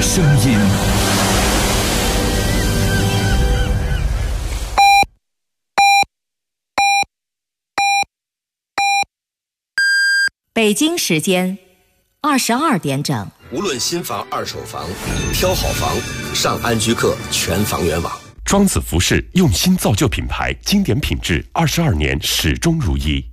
声音。 北京时间22点整。 无论新房、二手房，挑好房，上安居客全房源网。 庄子服饰用心造就品牌，经典品质，22年始终如一。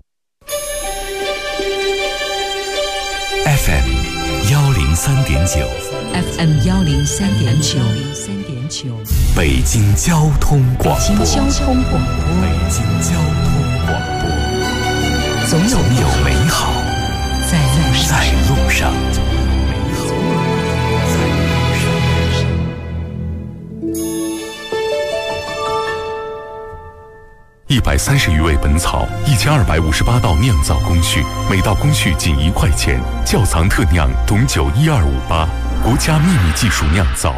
FM 103.9 FM 103.9 北京交通广播。 北京交通广播。 北京交通广播。总有美好在路上。130余味本草，1258道酿造工序，每道工序仅1块钱。窖藏特酿董酒1258，国家秘密技术酿造。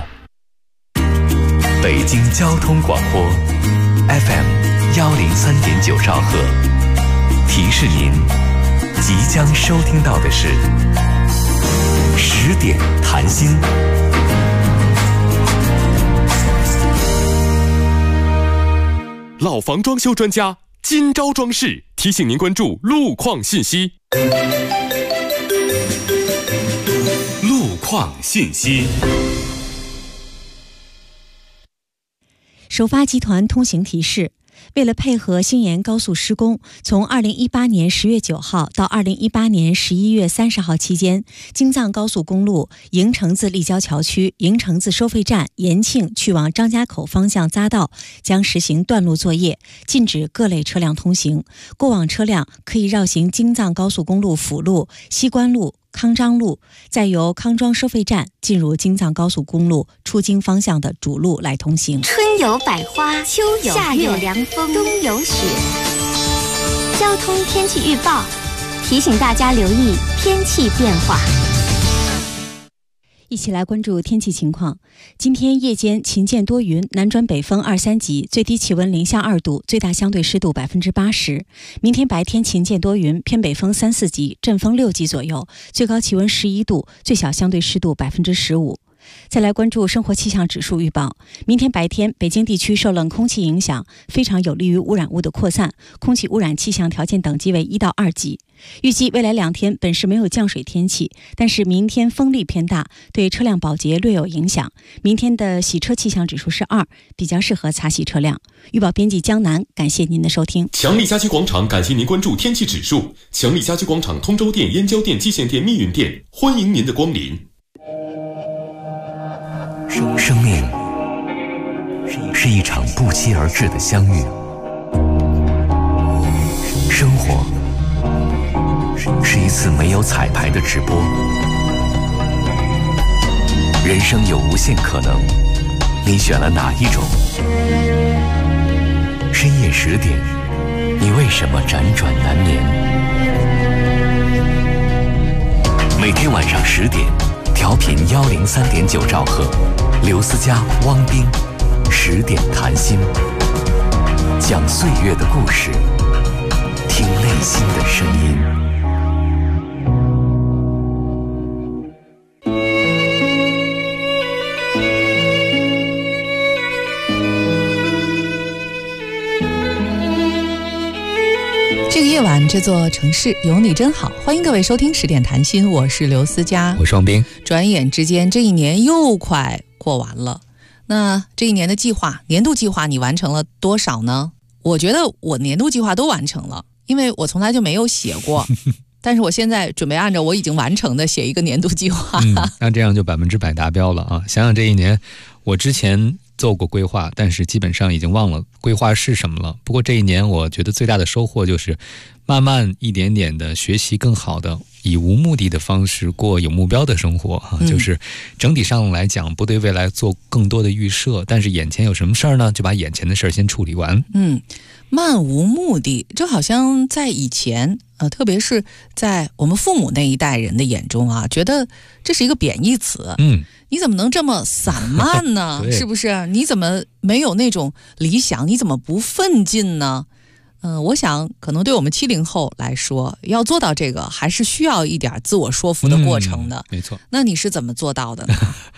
北京交通广播 FM 103.9兆赫，提示您即将收听到的是10点谈心。 老房装修专家金招装饰提醒您关注路况信息。 路况信息。 首发集团通行提示：为了配合新延高速施工，从2018年10月9号到2018年11月30号期间，京藏高速公路营城自立交桥区、营城自收费站、延庆去往张家口方向匝道将实行断路作业，禁止各类车辆通行。过往车辆可以绕行京藏高速公路辅路、西关路、康庄路，再由康庄收费站进入京藏高速公路出京方向的主路来通行。 春有百花，秋有夏有凉风，冬有雪。交通天气预报提醒大家留意天气变化。 一起来关注天气情况。今天夜间晴间多云，南转北风2、3级，最低气温零下2度，最大相对湿度80%。明天白天晴间多云，偏北风3、4级，阵风6级左右，最高气温11度，最小相对湿度15%。再来关注生活气象指数预报。明天白天，北京地区受冷空气影响，非常有利于污染物的扩散，空气污染气象条件等级为1到2级。预计未来2天本市没有降水天气，但是明天风力偏大，对车辆保洁略有影响。明天的洗车气象指数是2，比较适合擦洗车辆。预报编辑江南，感谢您的收听。 强力家居广场感谢您关注天气指数。强力家居广场通州店、燕郊店、蓟县店、密云店，欢迎您的光临。 生命是一场不期而至的相遇，生活是一次没有彩排的直播，人生有无限可能，你选了哪一种？深夜10点，你为什么辗转难眠？每天晚上10点，调频103.9兆赫，刘思佳、汪冰10点谈心，讲岁月的故事，听内心的声音。 这个夜晚，这座城市有你真好。欢迎各位收听10点谈心，我是刘思佳， 我是汪冰。 转眼之间，这一年又快过完了。那这一年的计划，年度计划你完成了多少呢？我觉得我年度计划都完成了，因为我从来就没有写过但是我现在准备按照我已经完成的写一个年度计划那这样就100%达标了啊！想想这一年，我之前做过规划，但是基本上已经忘了规划是什么了。不过这一年我觉得最大的收获就是慢慢一点点的学习更好的以无目的的方式过有目标的生活啊，就是整体上来讲不对未来做更多的预设，但是眼前有什么事儿呢，就把眼前的事儿先处理完。 漫无目的，就好像在以前特别是在我们父母那一代人的眼中啊，觉得这是一个贬义词。你怎么能这么散漫呢？是不是？你怎么没有那种理想？你怎么不奋进呢？我想可能对我们70后来说，要做到这个还是需要一点自我说服的过程的。 没错。 那你是怎么做到的呢？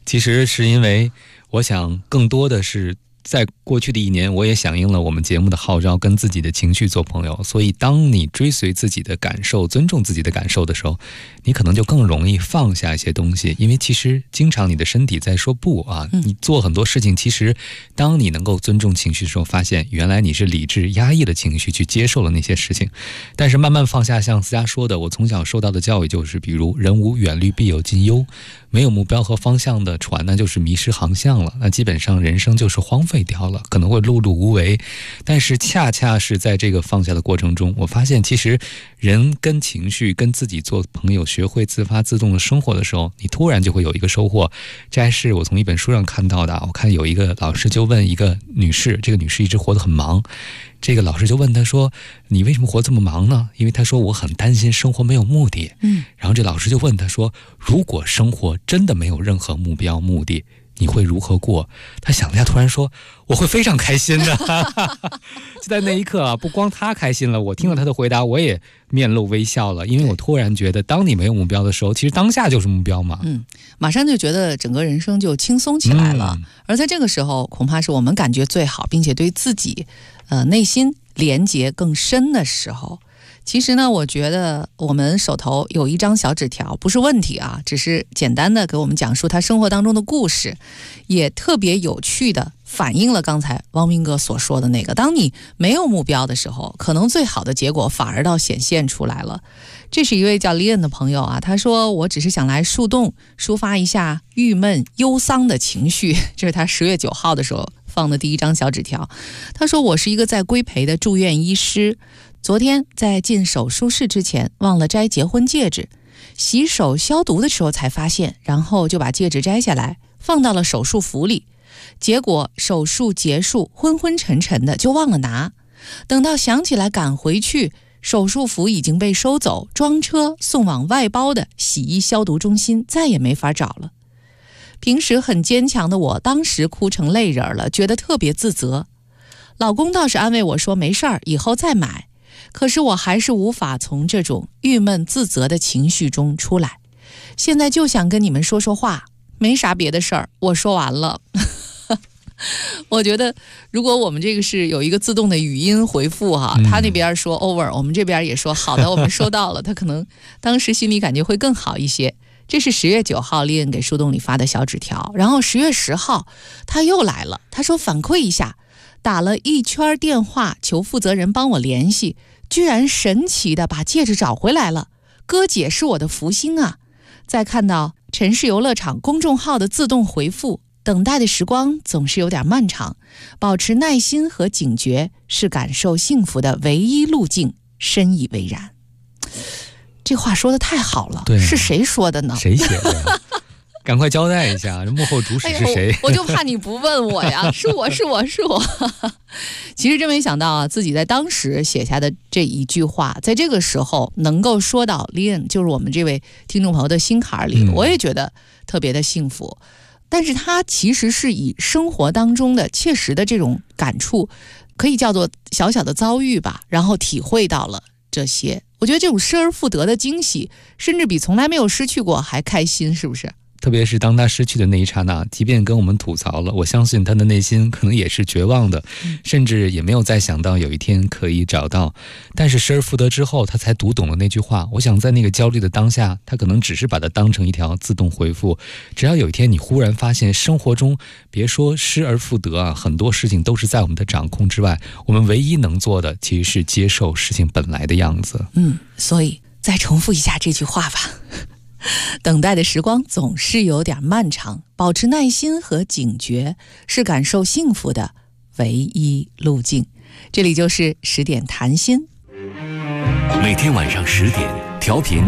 其实是因为我想更多的是在过去的一年，我也响应了我们节目的号召，跟自己的情绪做朋友。所以当你追随自己的感受，尊重自己的感受的时候，你可能就更容易放下一些东西。因为其实经常你的身体在说不啊，你做很多事情，其实当你能够尊重情绪的时候，发现原来你是理智压抑了情绪去接受了那些事情。但是慢慢放下，像思佳说的，我从小受到的教育就是，比如人无远虑必有近忧，没有目标和方向的船那就是迷失航向了，那基本上人生就是荒废掉了，可能会碌碌无为。但是恰恰是在这个放下的过程中，我发现其实人跟情绪跟自己做朋友，学会自发自动的生活的时候，你突然就会有一个收获。这还是我从一本书上看到的，我看有一个老师就问一个女士，这个女士一直活得很忙，这个老师就问她说，你为什么活这么忙呢？因为她说我很担心生活没有目的。然后这老师就问她说，如果生活真的没有任何目标目的，你会如何过？她想了一下，突然说，我会非常开心的。就在那一刻啊，不光她开心了，我听了她的回答，我也面露微笑了，因为我突然觉得，当你没有目标的时候，其实当下就是目标嘛。 马上就觉得整个人生就轻松起来了。而在这个时候，恐怕是我们感觉最好，并且对自己内心连结更深的时候。其实呢，我觉得我们手头有一张小纸条不是问题啊，只是简单的给我们讲述他生活当中的故事，也特别有趣的反映了刚才汪斌哥所说的那个，当你没有目标的时候，可能最好的结果反而倒显现出来了。这是一位叫 Lian 的朋友啊，他说，我只是想来树洞抒发一下郁闷忧伤的情绪。这是他10月9号的时候放的第一张小纸条。他说，我是一个在规培的住院医师，昨天在进手术室之前忘了摘结婚戒指，洗手消毒的时候才发现，然后就把戒指摘下来放到了手术服里，结果手术结束昏昏沉沉的就忘了拿，等到想起来赶回去，手术服已经被收走，装车送往外包的洗衣消毒中心，再也没法找了。平时很坚强的我当时哭成泪人了，觉得特别自责。老公倒是安慰我说没事儿，以后再买。可是我还是无法从这种郁闷自责的情绪中出来。现在就想跟你们说说话，没啥别的事儿，我说完了。我觉得如果我们这个是有一个自动的语音回复哈，他那边说 over， 我们这边也说好的，我们收到了，他可能当时心里感觉会更好一些。这是10月9号丽恩给树洞里发的小纸条。然后10月10号他又来了，他说反馈一下，打了一圈电话求负责人帮我联系，居然神奇的把戒指找回来了。哥姐是我的福星啊。再看到城市游乐场公众号的自动回复，等待的时光总是有点漫长，保持耐心和警觉是感受幸福的唯一路径，深以为然。这话说的太好了， 对， 是谁说的呢？ 谁写的呀？赶快交代一下，幕后主使是谁？ 我就怕你不问我呀。是我。其实真没想到啊，自己在当时写下的这一句话，在这个时候能够说到 Lian 就是我们这位听众朋友的心坎里，我也觉得特别的幸福。但是他其实是以生活当中的切实的这种感触，可以叫做小小的遭遇吧，然后体会到了这些。我觉得这种失而复得的惊喜，甚至比从来没有失去过还开心，是不是？ 特别是当他失去的那一刹那，即便跟我们吐槽了，我相信他的内心可能也是绝望的，甚至也没有再想到有一天可以找到。但是失而复得之后，他才读懂了那句话。我想在那个焦虑的当下，他可能只是把它当成一条自动回复。只要有一天你忽然发现生活中别说失而复得啊，很多事情都是在我们的掌控之外，我们唯一能做的其实是接受事情本来的样子。 所以再重复一下这句话吧。等待的时光总是有点漫长，保持耐心和警觉是感受幸福的唯一路径。这里就是10点谈心， 每天晚上10点，调频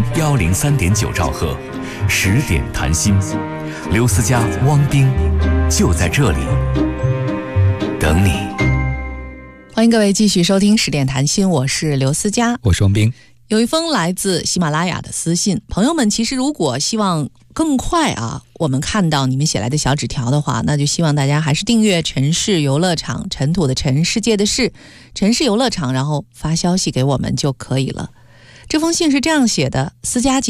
103.9兆赫，10点谈心。刘思佳、汪冰就在这里等你。 欢迎各位继续收听10点谈心，我是刘思佳， 我是汪冰。 有一封来自喜马拉雅的私信，朋友们其实如果希望更快啊，我们看到你们写来的小纸条的话，那就希望大家还是订阅城市游乐场，尘土的尘，世界的世，城市游乐场，然后发消息给我们就可以了。这封信是这样写的：思佳姐，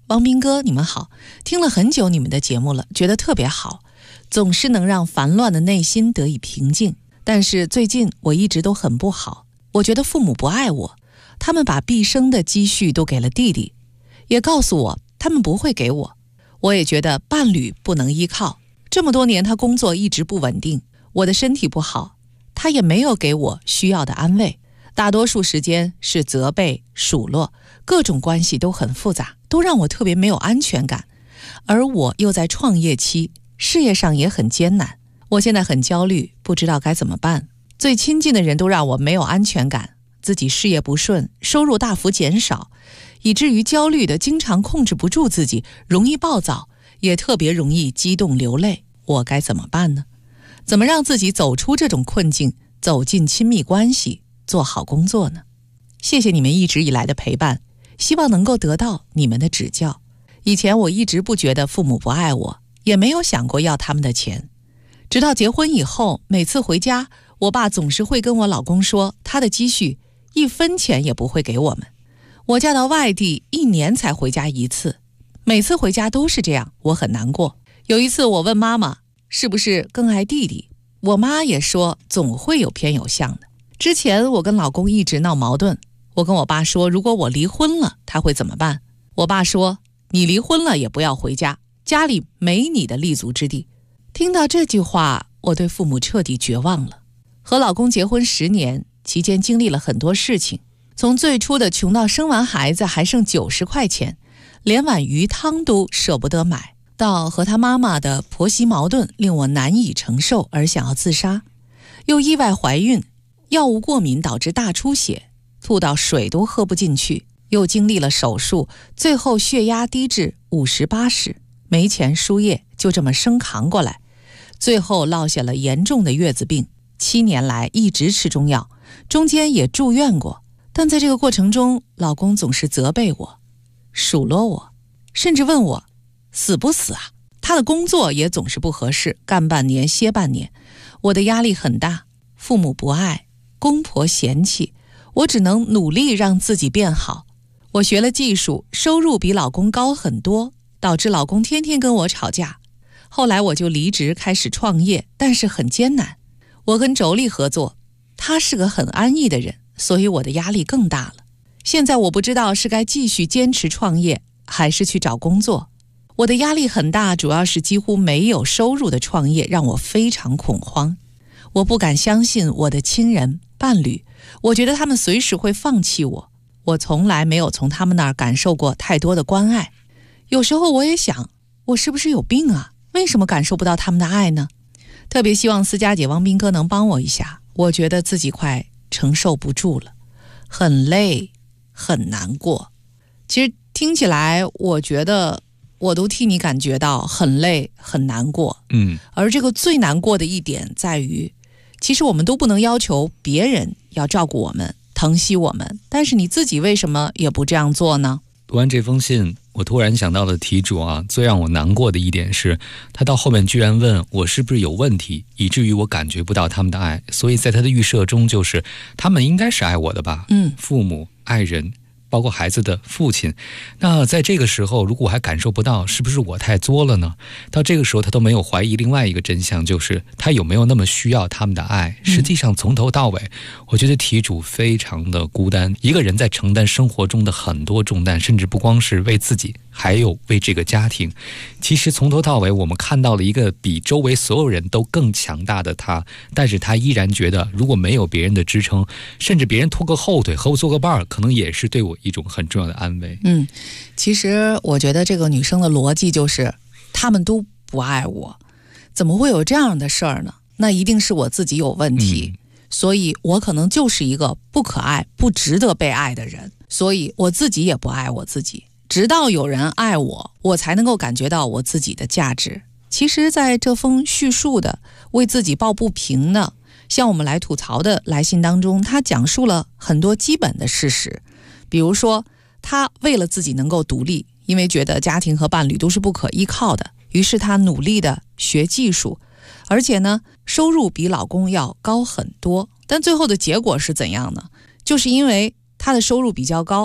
汪斌哥，你们好，听了很久你们的节目了，觉得特别好，总是能让烦乱的内心得以平静。但是最近我一直都很不好，我觉得父母不爱我，他们把毕生的积蓄都给了弟弟，也告诉我他们不会给我。我也觉得伴侣不能依靠，这么多年他工作一直不稳定，我的身体不好，他也没有给我需要的安慰，大多数时间是责备、数落，各种关系都很复杂，都让我特别没有安全感。而我又在创业期，事业上也很艰难，我现在很焦虑，不知道该怎么办。最亲近的人都让我没有安全感，自己事业不顺，收入大幅减少，以至于焦虑的经常控制不住自己，容易暴躁，也特别容易激动流泪。我该怎么办呢？怎么让自己走出这种困境，走进亲密关系，做好工作呢？谢谢你们一直以来的陪伴，希望能够得到你们的指教。以前我一直不觉得父母不爱我，也没有想过要他们的钱。直到结婚以后，每次回家，我爸总是会跟我老公说，他的积蓄1分钱也不会给我们。我嫁到外地1年才回家1次，每次回家都是这样，我很难过。有一次我问妈妈，是不是更爱弟弟？我妈也说总会有偏有向的。之前我跟老公一直闹矛盾，我跟我爸说，如果我离婚了，他会怎么办？我爸说，你离婚了也不要回家，家里没你的立足之地。听到这句话，我对父母彻底绝望了。和老公结婚10年，期间经历了很多事情，从最初的穷到生完孩子还剩90块钱，连碗鱼汤都舍不得买，到和他妈妈的婆媳矛盾令我难以承受而想要自杀，又意外怀孕，药物过敏导致大出血，吐到水都喝不进去，又经历了手术，最后血压低至50/80，没钱输液，就这么生扛过来，最后落下了严重的月子病，7年来一直吃中药，中间也住院过。但在这个过程中，老公总是责备我，数落我，甚至问我死不死啊？他的工作也总是不合适，干半年歇半年，我的压力很大，父母不爱，公婆嫌弃，我只能努力让自己变好。我学了技术，收入比老公高很多，导致老公天天跟我吵架。后来我就离职开始创业，但是很艰难。我跟妯娌合作，他是个很安逸的人，所以我的压力更大了。现在我不知道是该继续坚持创业，还是去找工作。我的压力很大，主要是几乎没有收入的创业让我非常恐慌。我不敢相信我的亲人、伴侣，我觉得他们随时会放弃我。我从来没有从他们那儿感受过太多的关爱。有时候我也想，我是不是有病啊？为什么感受不到他们的爱呢？特别希望思佳姐、汪斌哥能帮我一下，我觉得自己快承受不住了，很累，很难过。其实听起来，我觉得我都替你感觉到很累，很难过。而这个最难过的一点在于，其实我们都不能要求别人要照顾我们、疼惜我们，但是你自己为什么也不这样做呢？ 读完这封信，我突然想到了题主啊，最让我难过的一点是，他到后面居然问我是不是有问题，以至于我感觉不到他们的爱。所以在他的预设中，就是他们应该是爱我的吧？父母、爱人，包括孩子的父亲。那在这个时候，如果我还感受不到，是不是我太作了呢？到这个时候，他都没有怀疑另外一个真相，就是他有没有那么需要他们的爱。实际上从头到尾，我觉得题主非常的孤单，一个人在承担生活中的很多重担，甚至不光是为自己，还有为这个家庭。其实从头到尾，我们看到了一个比周围所有人都更强大的他，但是他依然觉得如果没有别人的支撑，甚至别人拖个后腿和我做个伴儿，可能也是对我一种很重要的安慰。 其实我觉得这个女生的逻辑就是他们都不爱我，怎么会有这样的事儿呢？那一定是我自己有问题，所以我可能就是一个不可爱、不值得被爱的人，所以我自己也不爱我自己，直到有人爱我，我才能够感觉到我自己的价值。其实在这封叙述的为自己抱不平的向我们来吐槽的来信当中，他讲述了很多基本的事实。比如说，他为了自己能够独立，因为觉得家庭和伴侣都是不可依靠的，于是他努力的学技术，而且呢，收入比老公要高很多。但最后的结果是怎样呢？就是因为他的收入比较高，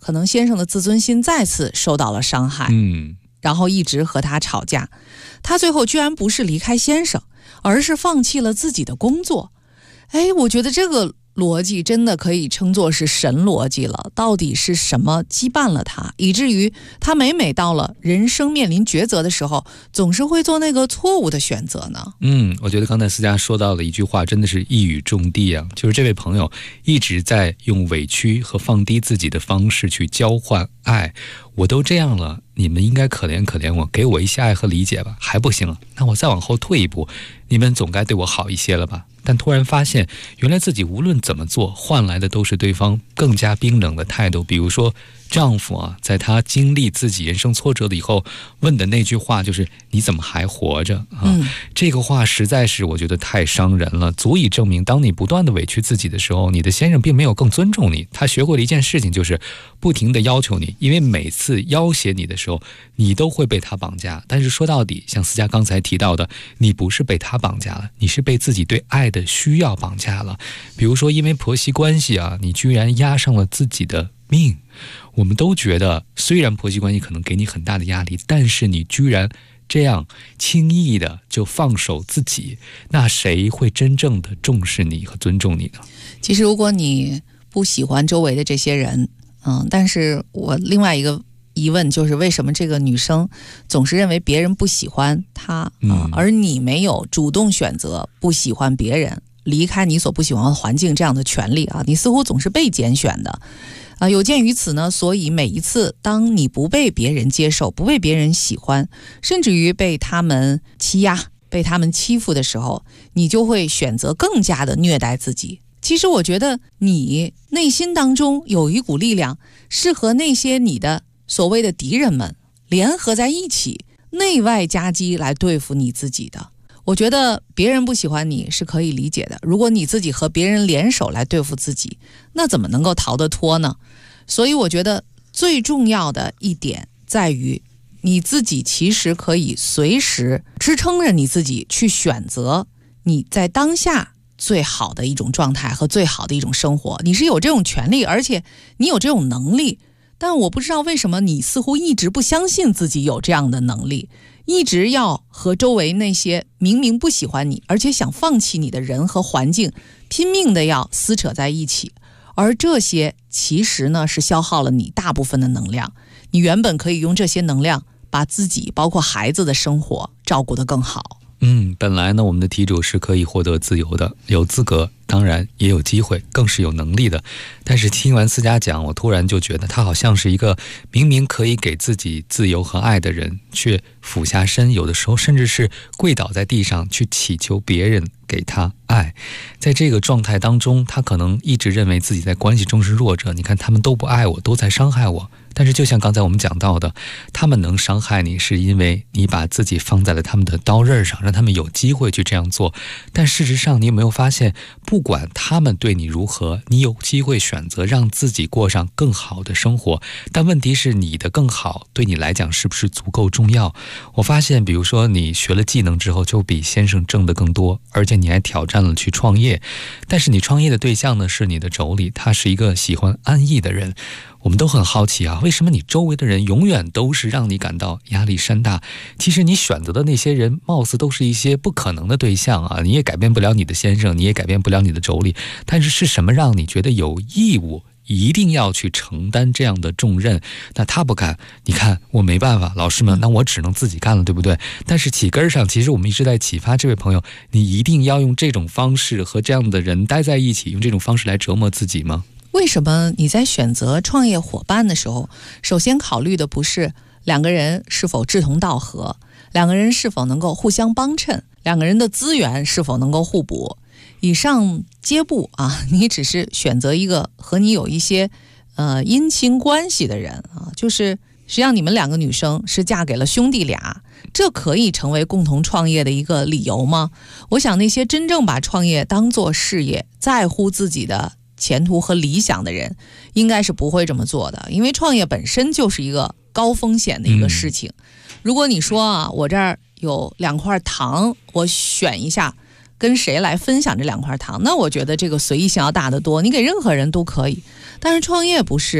可能先生的自尊心再次受到了伤害，然后一直和他吵架。他最后居然不是离开先生，而是放弃了自己的工作。我觉得这个逻辑真的可以称作是神逻辑了。到底是什么羁绊了他，以至于他每到了人生面临抉择的时候，总是会做那个错误的选择呢？ 我觉得刚才思佳说到的一句话真的是一语中的啊，就是这位朋友一直在用委屈和放低自己的方式去交换爱。我都这样了，你们应该可怜可怜我，给我一些爱和理解吧。还不行啊，那我再往后退一步，你们总该对我好一些了吧。但突然发现，原来自己无论怎么做，换来的都是对方更加冰冷的态度。比如说丈夫啊，在他经历自己人生挫折的以后问的那句话就是你怎么还活着啊？这个话实在是我觉得太伤人了，足以证明当你不断的委屈自己的时候，你的先生并没有更尊重你。他学会了一件事情，就是不停的要求你，因为每次要挟你的时候，你都会被他绑架。但是说到底，像思佳刚才提到的，你不是被他绑架了，你是被自己对爱的需要绑架了。比如说因为婆媳关系啊，你居然押上了自己的命。我们都觉得虽然婆媳关系可能给你很大的压力，但是你居然这样轻易的就放手自己，那谁会真正的重视你和尊重你呢？ 其实如果你不喜欢周围的这些人，但是我另外一个疑问就是，为什么这个女生总是认为别人不喜欢她而你没有主动选择不喜欢别人，离开你所不喜欢的环境这样的权利啊？你似乎总是被拣选的。有鉴于此呢，所以每一次当你不被别人接受，不被别人喜欢，甚至于被他们欺压，被他们欺负的时候，你就会选择更加的虐待自己。其实我觉得你内心当中有一股力量，是和那些你的所谓的敌人们联合在一起，内外夹击来对付你自己的。我觉得别人不喜欢你是可以理解的，如果你自己和别人联手来对付自己，那怎么能够逃得脱呢？所以我觉得最重要的一点在于，你自己其实可以随时支撑着你自己去选择你在当下最好的一种状态和最好的一种生活。你是有这种权利，而且你有这种能力，但我不知道为什么你似乎一直不相信自己有这样的能力，一直要和周围那些明明不喜欢你而且想放弃你的人和环境拼命的要撕扯在一起。而这些其实呢是消耗了你大部分的能量，你原本可以用这些能量把自己包括孩子的生活照顾得更好。 本来呢我们的题主是可以获得自由的，有资格，当然也有机会，更是有能力的。但是听完思佳讲，我突然就觉得他好像是一个明明可以给自己自由和爱的人，却俯下身，有的时候甚至是跪倒在地上去祈求别人给他爱。在这个状态当中，他可能一直认为自己在关系中是弱者，你看他们都不爱我，都在伤害我。但是就像刚才我们讲到的，他们能伤害你是因为你把自己放在了他们的刀刃上，让他们有机会去这样做。但事实上你有没有发现，不管他们对你如何，你有机会选择让自己过上更好的生活。但问题是，你的更好对你来讲是不是足够重要？我发现比如说你学了技能之后就比先生挣得更多，而且你还挑战了去创业，但是你创业的对象呢是你的妯娌，他是一个喜欢安逸的人。我们都很好奇啊，为什么你周围的人永远都是让你感到压力山大？其实你选择的那些人貌似都是一些不可能的对象啊，你也改变不了你的先生，你也改变不了你的妯娌，但是是什么让你觉得有义务一定要去承担这样的重任？那他不干，你看我没办法，老师们，那我只能自己干了，对不对？但是起根上，其实我们一直在启发这位朋友，你一定要用这种方式和这样的人待在一起，用这种方式来折磨自己吗？ 为什么你在选择创业伙伴的时候，首先考虑的不是两个人是否志同道合，两个人是否能够互相帮衬，两个人的资源是否能够互补？以上皆不啊，你只是选择一个和你有一些姻亲关系的人啊，就是实际上你们两个女生是嫁给了兄弟俩，这可以成为共同创业的一个理由吗？我想那些真正把创业当作事业，在乎自己的前途和理想的人，应该是不会这么做的，因为创业本身就是一个高风险的一个事情。如果你说啊，我这儿有2块糖，我选一下跟谁来分享这2块糖，那我觉得这个随意性要大得多，你给任何人都可以。但是创业不是啊，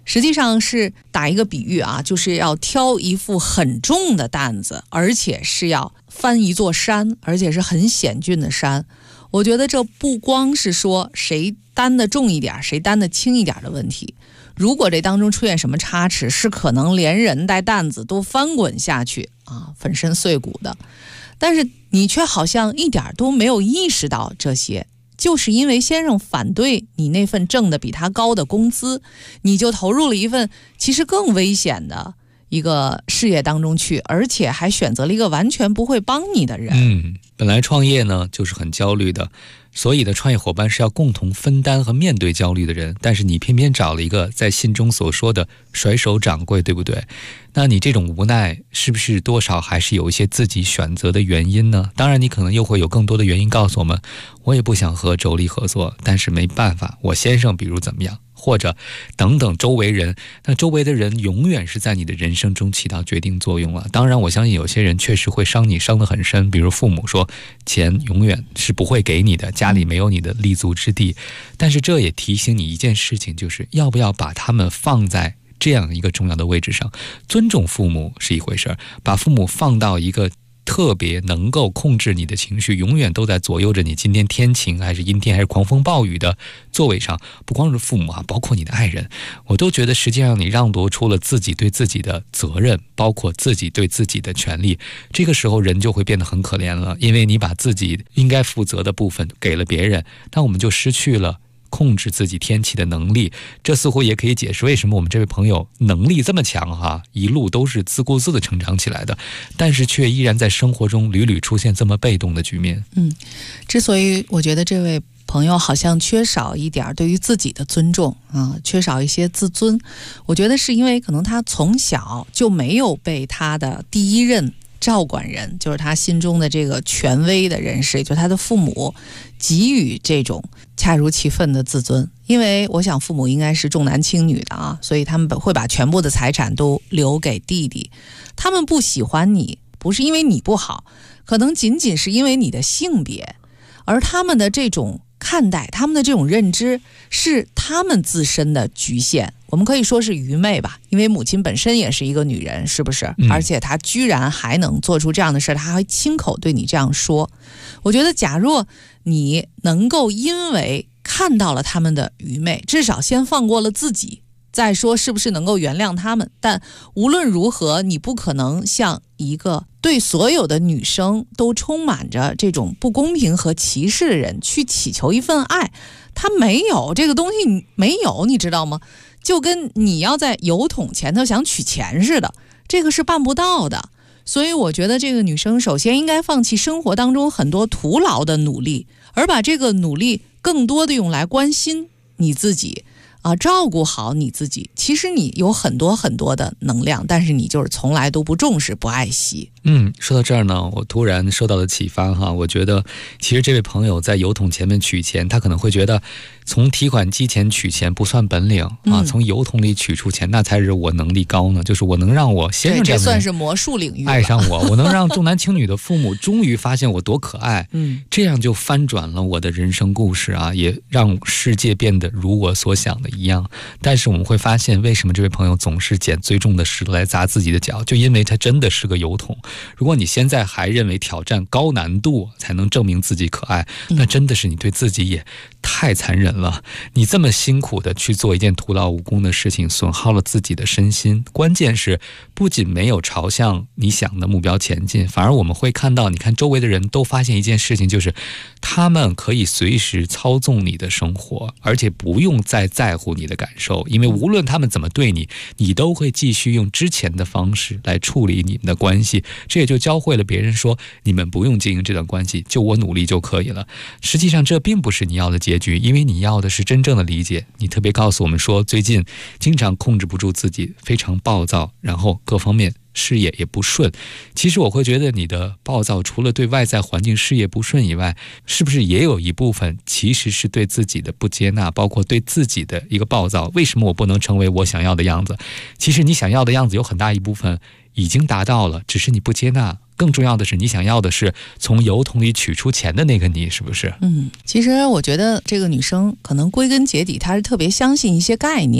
实际上是打一个比喻啊，就是要挑一副很重的担子，而且是要翻一座山，而且是很险峻的山。我觉得这不光是说谁担得重一点谁担得轻一点的问题，如果这当中出现什么差池，是可能连人带担子都翻滚下去啊，粉身碎骨的。但是你却好像一点都没有意识到这些，就是因为先生反对你那份挣得比他高的工资，你就投入了一份其实更危险的一个事业当中去，而且还选择了一个完全不会帮你的人。 本来创业呢就是很焦虑的，所以的创业伙伴是要共同分担和面对焦虑的人，但是你偏偏找了一个在信中所说的甩手掌柜，对不对？那你这种无奈是不是多少还是有一些自己选择的原因呢？当然你可能又会有更多的原因告诉我们，我也不想和妯娌合作，但是没办法，我先生比如怎么样，或者等等周围人。那周围的人永远是在你的人生中起到决定作用了。当然我相信有些人确实会伤你伤得很深，比如父母说钱永远是不会给你的，家里没有你的立足之地。但是这也提醒你一件事情，就是要不要把他们放在这样一个重要的位置上。尊重父母是一回事，把父母放到一个特别能够控制你的情绪，永远都在左右着你今天天晴还是阴天还是狂风暴雨的座位上。不光是父母啊，包括你的爱人，我都觉得实际上你让夺出了自己对自己的责任，包括自己对自己的权利。这个时候人就会变得很可怜了，因为你把自己应该负责的部分给了别人，那我们就失去了控制自己天气的能力。这似乎也可以解释为什么我们这位朋友能力这么强哈，一路都是自顾自的成长起来的，但是却依然在生活中屡屡出现这么被动的局面。 之所以我觉得这位朋友好像缺少一点对于自己的尊重啊，缺少一些自尊，我觉得是因为可能他从小就没有被他的第一任照管人，就是他心中的这个权威的人士，也就是他的父母，给予这种恰如其分的自尊。因为我想父母应该是重男轻女的啊，所以他们会把全部的财产都留给弟弟。他们不喜欢你，不是因为你不好，可能仅仅是因为你的性别，而他们的这种看待，他们的这种认知是他们自身的局限，我们可以说是愚昧吧，因为母亲本身也是一个女人，是不是？而且她居然还能做出这样的事，她还亲口对你这样说。我觉得假若你能够因为看到了他们的愚昧，至少先放过了自己，再说是不是能够原谅他们。但无论如何，你不可能像一个对所有的女生都充满着这种不公平和歧视的人去祈求一份爱。他没有这个东西，没有，你知道吗？就跟你要在油桶前头想取钱似的，这个是办不到的。所以我觉得这个女生首先应该放弃生活当中很多徒劳的努力，而把这个努力更多的用来关心你自己啊，照顾好你自己。其实你有很多很多的能量，但是你就是从来都不重视不爱惜。 说到这儿呢，我突然受到了启发哈。我觉得其实这位朋友在油桶前面取钱，他可能会觉得从提款机前取钱不算本领啊，从油桶里取出钱那才是我能力高呢。就是我能让我先生这样的人这算是魔术领域爱上我，我能让重男轻女的父母终于发现我多可爱，这样就翻转了我的人生故事啊，也让世界变得如我所想的一样。但是我们会发现，为什么这位朋友总是捡最重的石头来砸自己的脚，就因为他真的是个油桶。如果你现在还认为挑战高难度才能证明自己可爱，那真的是你对自己也太残忍了。你这么辛苦的去做一件徒劳无功的事情，损耗了自己的身心，关键是不仅没有朝向你想的目标前进，反而我们会看到，你看周围的人都发现一件事情，就是他们可以随时操纵你的生活，而且不用再在乎你的感受，因为无论他们怎么对你，你都会继续用之前的方式来处理你们的关系。这也就教会了别人说，你们不用经营这段关系，就我努力就可以了。实际上这并不是你要的结局，因为你要的是真正的理解。你特别告诉我们说，最近经常控制不住自己，非常暴躁，然后各方面事业也不顺。其实我会觉得你的暴躁除了对外在环境事业不顺以外，是不是也有一部分其实是对自己的不接纳，包括对自己的一个暴躁。为什么我不能成为我想要的样子？其实你想要的样子有很大一部分已经达到了，只是你不接纳。更重要的是，你想要的是从油桶里取出钱的那个你，是不是？ 其实我觉得这个女生可能归根结底她是特别相信一些概念，比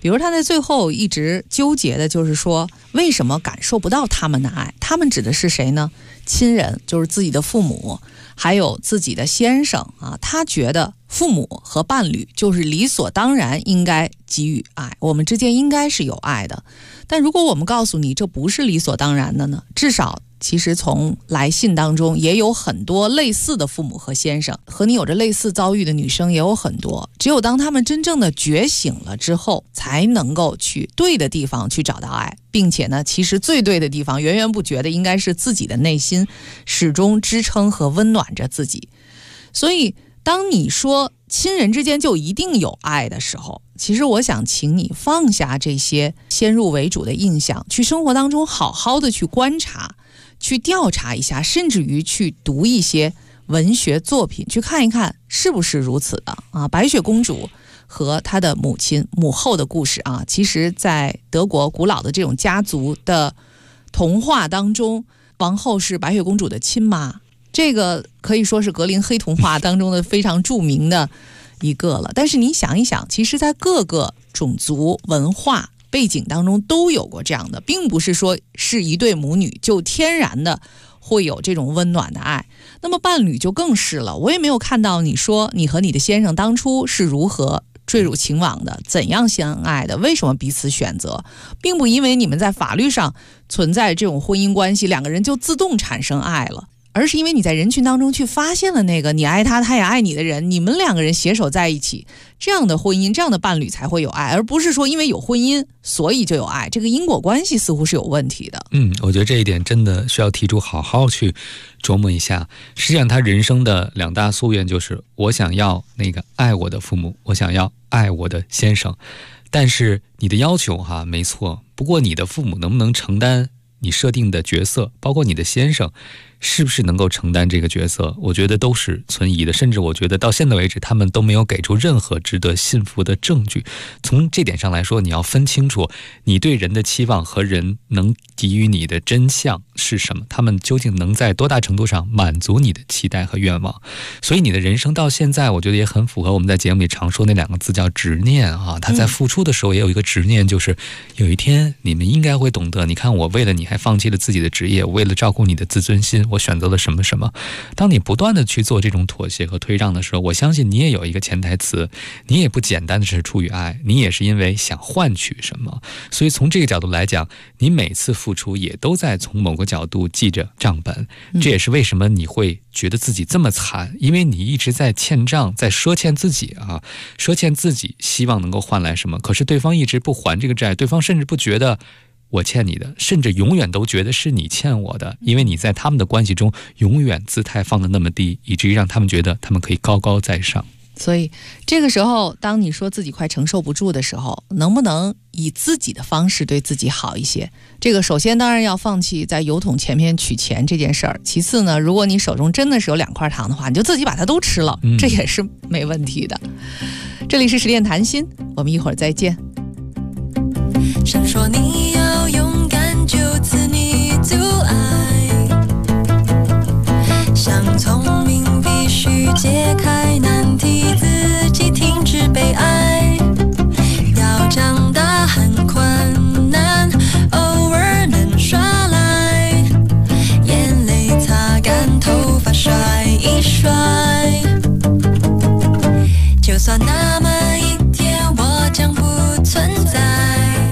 比如他在最后一直纠结的就是说，为什么感受不到他们的爱？他们指的是谁呢？亲人，就是自己的父母，还有自己的先生啊。他觉得父母和伴侣就是理所当然应该给予爱，我们之间应该是有爱的。但如果我们告诉你这不是理所当然的呢？至少其实从来信当中也有很多类似的父母和先生，和你有着类似遭遇的女生也有很多。只有当他们真正的觉醒了之后，才能够去对的地方去找到爱，并且呢，其实最对的地方源源不绝的应该是自己的内心，始终支撑和温暖着自己。所以当你说亲人之间就一定有爱的时候，其实我想请你放下这些先入为主的印象，去生活当中好好的去观察，去调查一下，甚至于去读一些文学作品，去看一看是不是如此的啊。白雪公主和她的母亲母后的故事啊，其实在德国古老的这种家族的童话当中，王后是白雪公主的亲妈，这个可以说是格林黑童话当中的非常著名的一个了。但是你想一想，其实在各个种族文化背景当中都有过这样的，并不是说是一对母女就天然的会有这种温暖的爱。那么伴侣就更是了，我也没有看到你说你和你的先生当初是如何坠入情网的，怎样相爱的，为什么彼此选择，并不因为你们在法律上存在这种婚姻关系，两个人就自动产生爱了，而是因为你在人群当中去发现了那个你爱他，他也爱你的人，你们两个人携手在一起，这样的婚姻，这样的伴侣才会有爱，而不是说因为有婚姻所以就有爱，这个因果关系似乎是有问题的。 我觉得这一点真的需要提出好好去琢磨一下。实际上他人生的2大夙愿就是我想要那个爱我的父母，我想要爱我的先生。但是你的要求没错，不过你的父母能不能承担你设定的角色，包括你的先生是不是能够承担这个角色，我觉得都是存疑的。甚至我觉得到现在为止他们都没有给出任何值得信服的证据。从这点上来说，你要分清楚你对人的期望和人能给予你的真相是什么，他们究竟能在多大程度上满足你的期待和愿望。所以你的人生到现在我觉得也很符合我们在节目里常说那2个字叫执念啊。他在付出的时候也有一个执念，就是有一天你们应该会懂得，你看我为了你还放弃了自己的职业，我为了照顾你的自尊心我选择了什么什么。当你不断的去做这种妥协和推让的时候，我相信你也有一个潜台词，你也不简单的是出于爱，你也是因为想换取什么。所以从这个角度来讲，你每次付出也都在从某个角度记着账本。这也是为什么你会觉得自己这么惨，因为你一直在欠账，在赊欠自己啊，赊欠自己希望能够换来什么，可是对方一直不还这个债，对方甚至不觉得我欠你的，甚至永远都觉得是你欠我的，因为你在他们的关系中永远姿态放得那么低，以至于让他们觉得他们可以高高在上。 所以这个时候当你说自己快承受不住的时候，能不能以自己的方式对自己好一些？这个首先当然要放弃在邮筒前面取钱这件事儿，其次呢，如果你手中真的是有2块糖的话，你就自己把它都吃了，这也是没问题的。这里是10点谈心，我们一会儿再见。 想说你要勇敢，就此你阻碍，想聪明必须解开难题，自己停止悲哀，要长大很困难，偶尔能耍赖，眼泪擦干，头发甩一甩，就算那么一天我将不存在，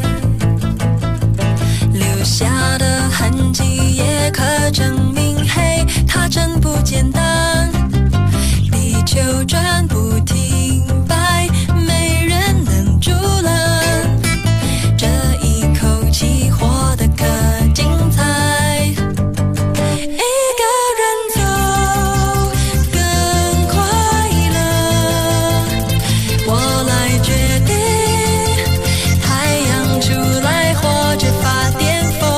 下的痕迹也可证明，嘿，它真不简单。地球转不停摆，没人能阻拦，这一口气活得可精彩。一个人走更快乐，我来决定，太阳出来或者发电，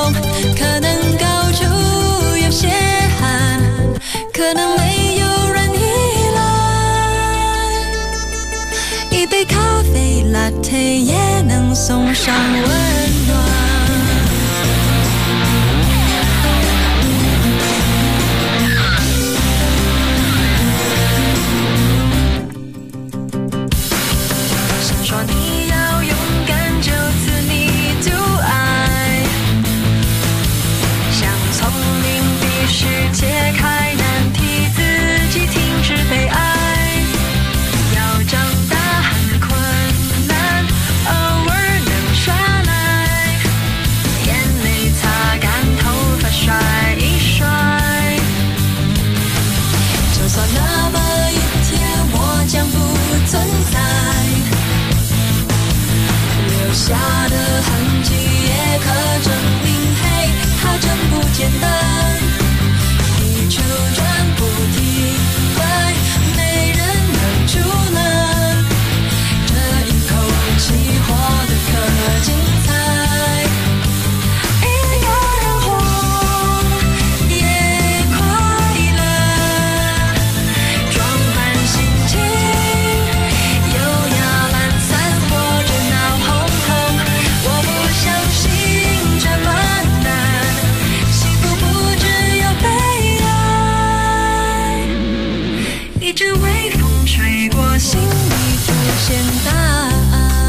可能没有人依赖，一杯咖啡 latte 也能送上温暖。想说你要勇敢，就证明嘿，它真不简单。地球转不停，对，没人能阻拦。这一口气活得可精彩，一个人活也快乐，装扮心情，优雅懒散或者闹哄哄。我不相信这么难，幸福不只有被爱。一阵微风吹过，心里浮现答案。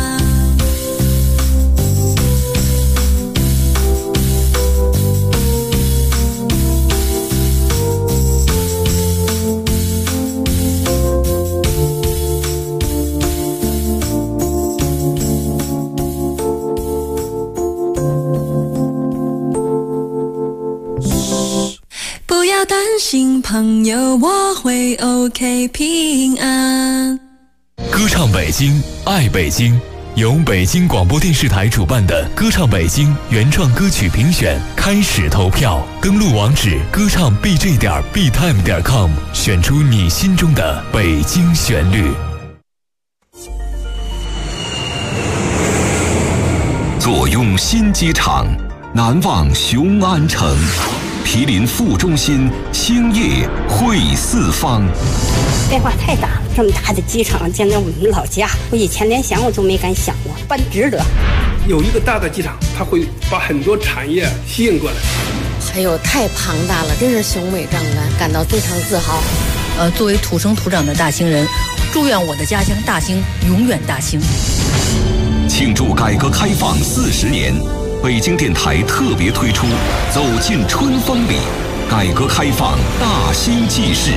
不要担心，朋友，我会 OK 平安。 歌唱北京，爱北京，由北京广播电视台主办的歌唱北京原创歌曲评选开始投票，登录网址歌唱 bj.btime.com， 选出你心中的北京旋律。 坐拥新机场，难忘雄安城。毗邻副中心，星夜会四方。 变化太大了，这么大的机场建在我们老家，我以前连想我都没敢想过，办值得。 有一个大的机场，它会把很多产业吸引过来。 哎呦，太庞大了，真是雄伟壮观，感到非常自豪。 作为土生土长的大兴人，祝愿我的家乡大兴永远大兴。 庆祝改革开放40年。北京电台特别推出《走进春风里》，改革开放大兴纪事。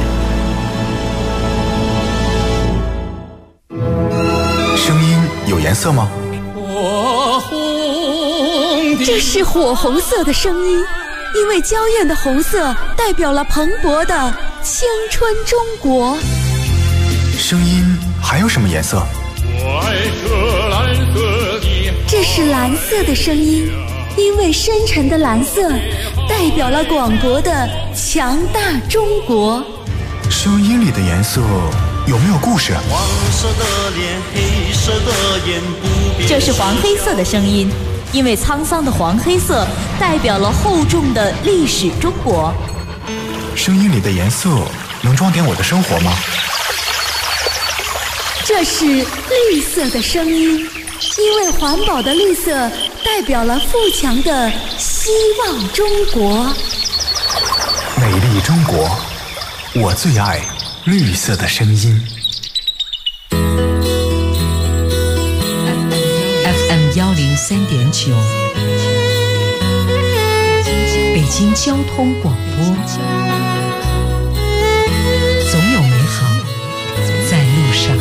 声音有颜色吗？ 这是火红色的声音，因为娇艳的红色代表了蓬勃的青春中国。 声音还有什么颜色？ 我爱这蓝色的。 这是蓝色的声音，因为深沉的蓝色代表了广博的强大中国。 声音里的颜色有没有故事？ 黄色的脸，黑色的眼，不变。 这是黄黑色的声音，因为沧桑的黄黑色代表了厚重的历史中国。 声音里的颜色能装点我的生活吗？ 这是绿色的声音，因为环保的绿色代表了富强的希望中国。 美丽中国，我最爱绿色的声音。 FM 103.9，北京交通广播，总有美好在路上。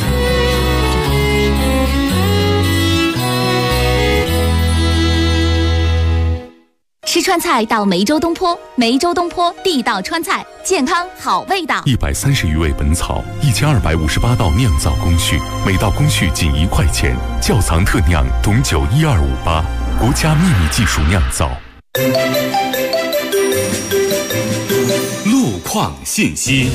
吃川菜到梅州东坡，梅州东坡地道川菜，健康好味道。 130余味本草，1258道酿造工序，每道工序仅1块钱。窖藏特酿董酒12588，国家秘密技术酿造。 路况信息。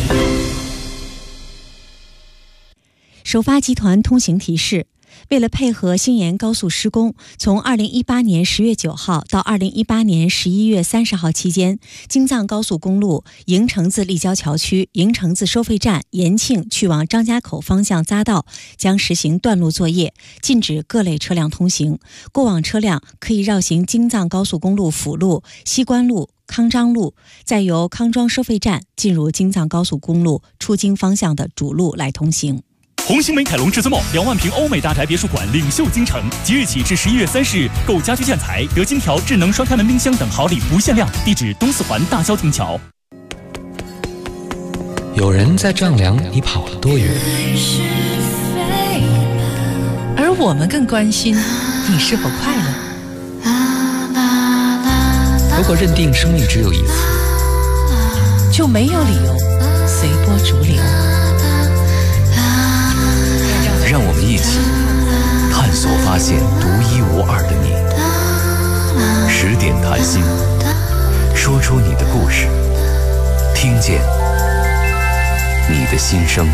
首发集团通行提示：为了配合新延高速施工，从2018年10月9号到2018年11月30号期间，京藏高速公路营城自立交桥区营城自收费站延庆去往张家口方向匝道将实行断路作业，禁止各类车辆通行。过往车辆可以绕行京藏高速公路辅路、西关路、康庄路，再由康庄收费站进入京藏高速公路出京方向的主路来通行。 红星美凯龙至尊梦2万平欧美大宅别墅馆领袖京城，即日起至11月30日，购家居建材得金条、智能双开门冰箱等好礼不限量。地址：东四环大郊亭桥。 有人在丈量你跑了多远， 而我们更关心你是否快乐。 如果认定生命只有一次， 就没有理由随波逐流。 让我们一起探索发现独一无二的你。 10点谈心，说出你的故事，听见你的心声。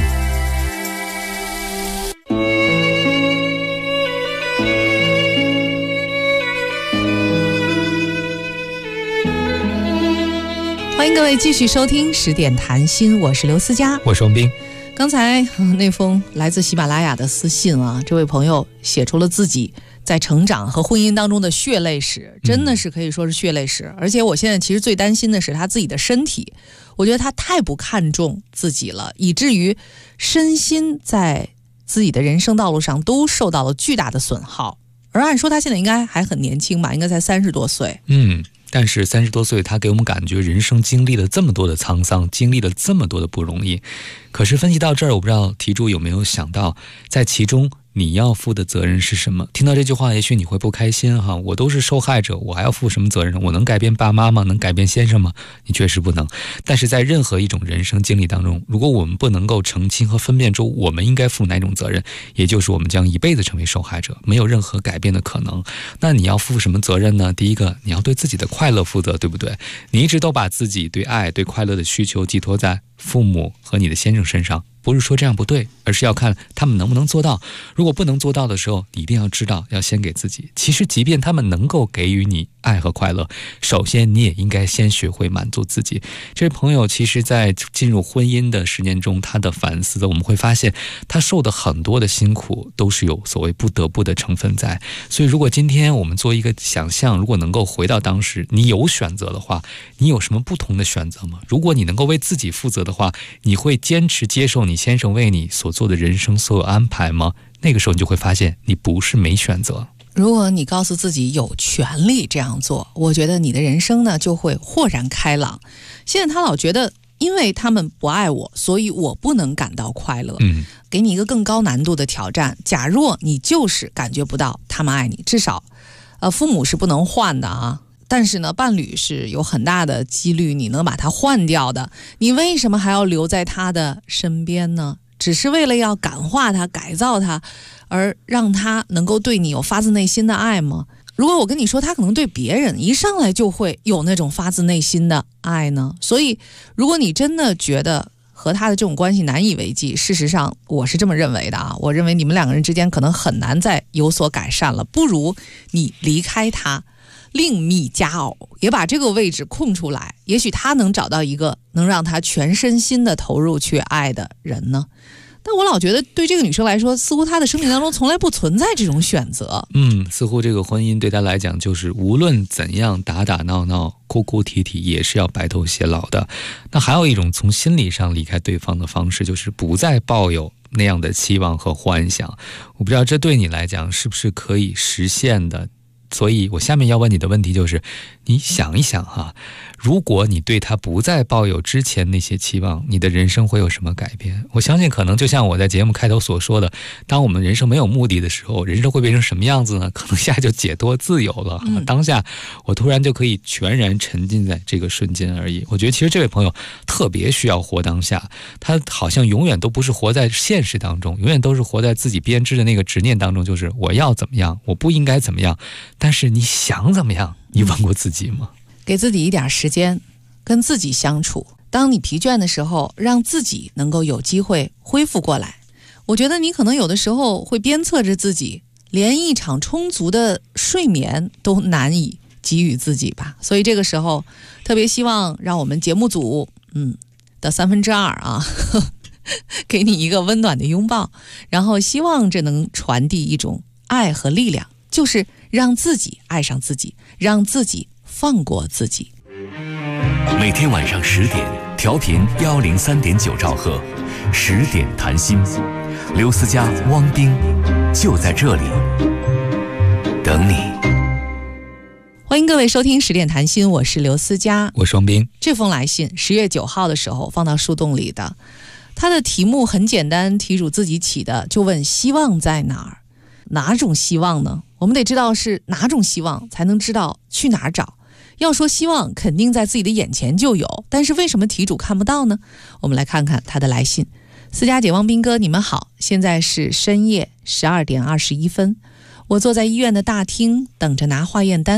欢迎各位继续收听10点谈心，我是刘思佳， 我是王斌。 刚才那封来自喜马拉雅的私信啊，这位朋友写出了自己在成长和婚姻当中的血泪史，真的是可以说是血泪史。而且我现在其实最担心的是他自己的身体，我觉得他太不看重自己了，以至于身心在自己的人生道路上都受到了巨大的损耗。而按说他现在应该还很年轻吧，应该才30多岁。 但是30多岁，他给我们感觉人生经历了这么多的沧桑，经历了这么多的不容易。可是分析到这儿，我不知道题主有没有想到，在其中你要负的责任是什么？听到这句话，也许你会不开心哈，我都是受害者，我还要负什么责任？我能改变爸妈吗？能改变先生吗？你确实不能。但是在任何一种人生经历当中，如果我们不能够澄清和分辨出我们应该负哪种责任，也就是我们将一辈子成为受害者，没有任何改变的可能。那你要负什么责任呢？第一个，你要对自己的快乐负责，对不对？你一直都把自己对爱、对快乐的需求寄托在父母和你的先生身上，不是说这样不对，而是要看他们能不能做到。如果不能做到的时候，你一定要知道要先给自己。其实即便他们能够给予你爱和快乐，首先你也应该先学会满足自己。这位朋友其实在进入婚姻的10年中，他的反思，我们会发现他受的很多的辛苦都是有所谓不得不的成分在。所以如果今天我们做一个想象，如果能够回到当时，你有选择的话，你有什么不同的选择吗？如果你能够为自己负责的话，你会坚持接受你先生为你所做的人生所有安排吗？那个时候你就会发现你不是没选择。 如果你告诉自己有权利这样做，我觉得你的人生呢就会豁然开朗。现在他老觉得因为他们不爱我，所以我不能感到快乐。给你一个更高难度的挑战，假若你就是感觉不到他们爱你，至少父母是不能换的啊，但是呢伴侣是有很大的几率你能把他换掉的。你为什么还要留在他的身边呢？只是为了要感化他、改造他，而让他能够对你有发自内心的爱吗？如果我跟你说他可能对别人一上来就会有那种发自内心的爱呢？所以如果你真的觉得和他的这种关系难以为继，事实上我是这么认为的啊，我认为你们两个人之间可能很难再有所改善了，不如你离开他，另觅佳偶，也把这个位置空出来，也许他能找到一个能让他全身心的投入去爱的人呢。但我老觉得对这个女生来说，似乎她的生命当中从来不存在这种选择。 似乎这个婚姻对她来讲，就是无论怎样打打闹闹、哭哭啼啼，也是要白头偕老的。那还有一种从心理上离开对方的方式，就是不再抱有那样的期望和幻想。我不知道这对你来讲是不是可以实现的。所以我下面要问你的问题就是，你想一想哈，如果你对他不再抱有之前那些期望，你的人生会有什么改变？我相信可能就像我在节目开头所说的，当我们人生没有目的的时候，人生会变成什么样子呢？可能现在就解脱自由了。当下我突然就可以全然沉浸在这个瞬间而已。我觉得其实这位朋友特别需要活当下，他好像永远都不是活在现实当中，永远都是活在自己编织的那个执念当中，就是我要怎么样，我不应该怎么样。但是你想怎么样？你问过自己吗？ 给自己一点时间，跟自己相处。当你疲倦的时候，让自己能够有机会恢复过来。我觉得你可能有的时候会鞭策着自己，连一场充足的睡眠都难以给予自己吧。所以这个时候，特别希望让我们节目组的2/3啊，给你一个温暖的拥抱，然后希望这能传递一种爱和力量。就是让自己爱上自己，让自己放过自己。 每天晚上10点，调频103.9兆赫，10点谈心。刘思佳、汪冰就在这里等你。 欢迎各位收听10点谈心，我是刘思佳， 我是汪冰。 这封来信10月9号的时候放到树洞里的，它的题目很简单，题主自己起的，就问希望在哪儿？哪种希望呢？我们得知道是哪种希望，才能知道去哪儿找。要说希望，肯定在自己的眼前就有，但是为什么题主看不到呢？我们来看看他的来信。思佳姐、汪斌哥，你们好，现在是深夜12点21分，我坐在医院的大厅等着拿化验单，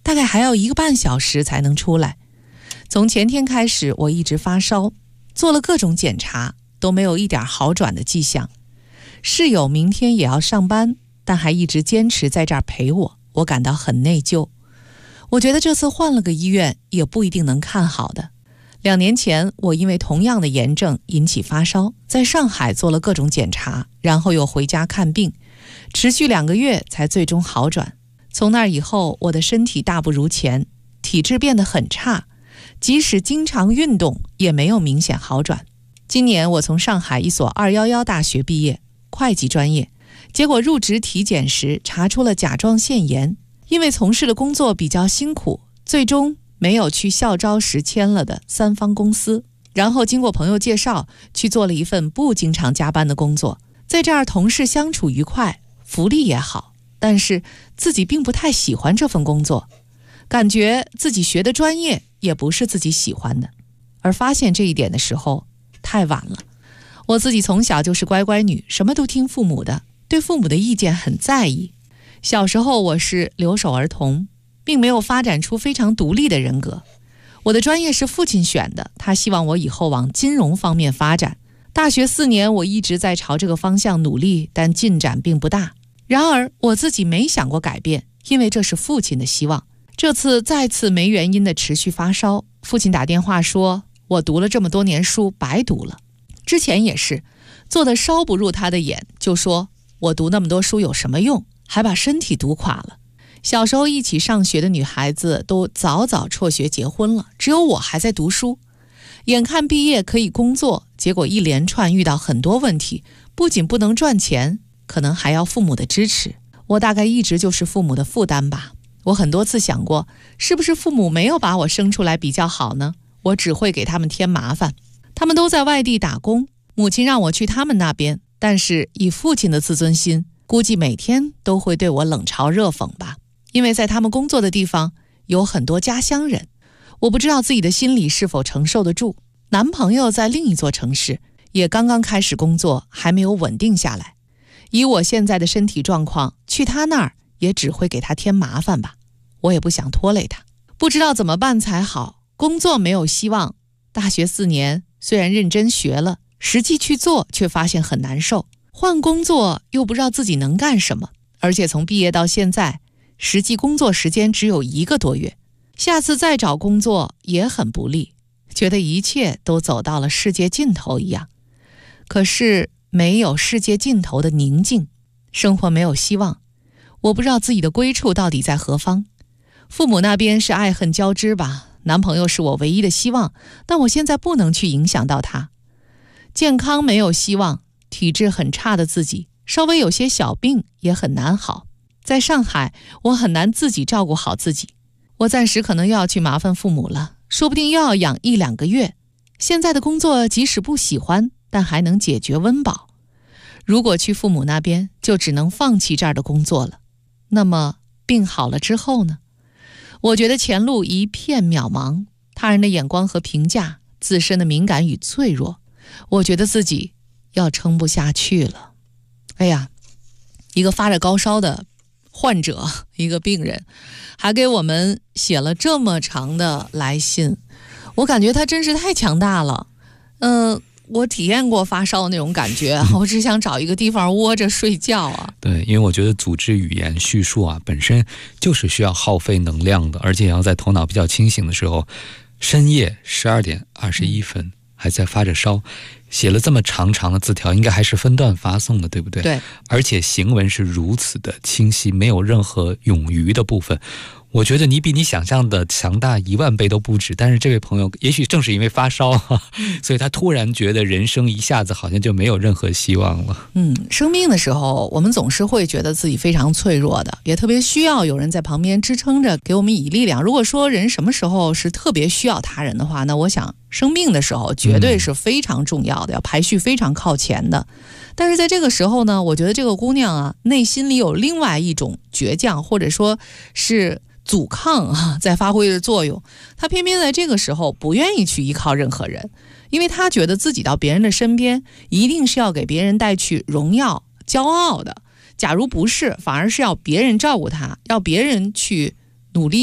大概还要1个半小时才能出来。从前天开始，我一直发烧，做了各种检查，都没有一点好转的迹象。室友明天也要上班，但还一直坚持在这儿陪我，我感到很内疚。我觉得这次换了个医院也不一定能看好的。2年前，我因为同样的炎症引起发烧，在上海做了各种检查，然后又回家看病，持续2个月才最终好转。从那以后，我的身体大不如前，体质变得很差，即使经常运动也没有明显好转。今年我从上海一所211大学毕业，会计专业，结果入职体检时查出了甲状腺炎，因为从事的工作比较辛苦，最终没有去校招时签了的3方公司，然后经过朋友介绍去做了一份不经常加班的工作，在这儿同事相处愉快，福利也好，但是自己并不太喜欢这份工作，感觉自己学的专业也不是自己喜欢的。而发现这一点的时候太晚了。我自己从小就是乖乖女，什么都听父母的，对父母的意见很在意。小时候我是留守儿童，并没有发展出非常独立的人格。我的专业是父亲选的，他希望我以后往金融方面发展。大学4年我一直在朝这个方向努力，但进展并不大。然而我自己没想过改变，因为这是父亲的希望。这次再次没原因的持续发烧，父亲打电话说我读了这么多年书白读了。之前也是做得稍不入他的眼，就说我读那么多书有什么用，还把身体读垮了。小时候一起上学的女孩子都早早辍学结婚了，只有我还在读书。眼看毕业可以工作，结果一连串遇到很多问题，不仅不能赚钱，可能还要父母的支持。我大概一直就是父母的负担吧。我很多次想过，是不是父母没有把我生出来比较好呢？我只会给他们添麻烦。他们都在外地打工，母亲让我去他们那边，但是以父亲的自尊心，估计每天都会对我冷嘲热讽吧。因为在他们工作的地方有很多家乡人，我不知道自己的心里是否承受得住。男朋友在另一座城市，也刚刚开始工作，还没有稳定下来。以我现在的身体状况，去他那儿也只会给他添麻烦吧。我也不想拖累他，不知道怎么办才好。工作没有希望，大学4年虽然认真学了，实际去做却发现很难受。换工作又不知道自己能干什么，而且从毕业到现在，实际工作时间只有1个多月。下次再找工作也很不利，觉得一切都走到了世界尽头一样。可是没有世界尽头的宁静，生活没有希望。我不知道自己的归处到底在何方。父母那边是爱恨交织吧，男朋友是我唯一的希望，但我现在不能去影响到他。健康没有希望，体质很差的自己，稍微有些小病也很难好。在上海，我很难自己照顾好自己。我暂时可能又要去麻烦父母了，说不定又要养1-2个月。现在的工作即使不喜欢，但还能解决温饱。如果去父母那边，就只能放弃这儿的工作了。那么病好了之后呢？我觉得前路一片渺茫，他人的眼光和评价，自身的敏感与脆弱，我觉得自己要撑不下去了。哎呀，一个发着高烧的患者，一个病人，还给我们写了这么长的来信，我感觉他真是太强大了。我体验过发烧的那种感觉，我只想找一个地方窝着睡觉啊。 对，因为我觉得组织语言叙述啊，本身就是需要耗费能量的，而且也要在头脑比较清醒的时候，深夜12点21分还在发着烧，写了这么长的字条，应该还是分段发送的，对不对？ 对， 而且行文是如此的清晰，没有任何冗余的部分。我觉得你比你想象的强大10000倍都不止，但是这位朋友也许正是因为发烧，所以他突然觉得人生一下子好像就没有任何希望了。 生病的时候，我们总是会觉得自己非常脆弱的，也特别需要有人在旁边支撑着，给我们以力量。如果说人什么时候是特别需要他人的话，那我想生病的时候绝对是非常重要的，要排序非常靠前的。但是在这个时候呢，我觉得这个姑娘啊，内心里有另外一种倔强，或者说是阻抗啊，在发挥着作用。他偏偏在这个时候不愿意去依靠任何人，因为他觉得自己到别人的身边一定是要给别人带去荣耀、骄傲的。假如不是，反而是要别人照顾他，要别人去努力